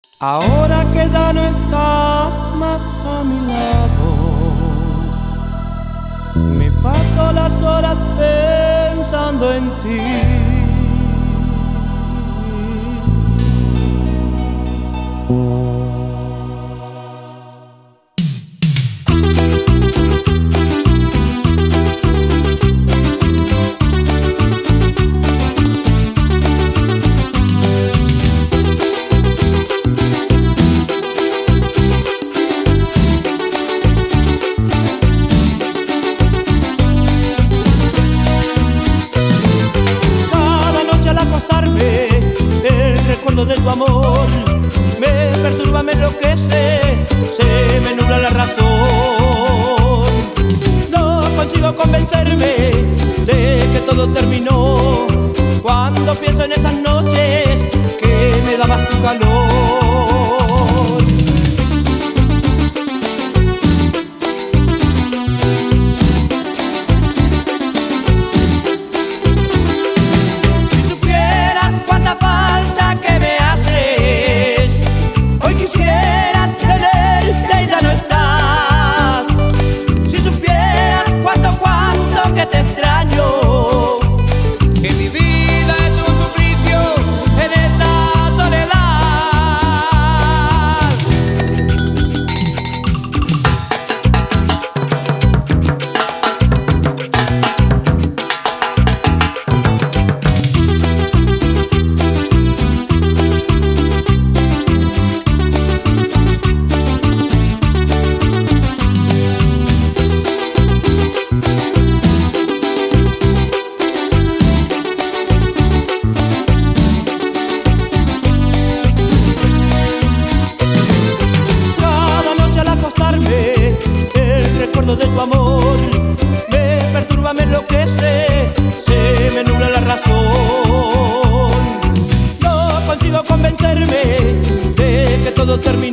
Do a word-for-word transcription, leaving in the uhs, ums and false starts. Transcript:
Ahora que ya no estás más a mi lado, me paso las horas pensando en ti. De tu amor me perturba, me enloquece, se me nubla la razón. No consigo convencerme de que todo terminó cuando pienso en esas noches que me dabas tu calor. De tu amor me perturba, me enloquece, se me nubla la razón. No consigo convencerme de que todo terminó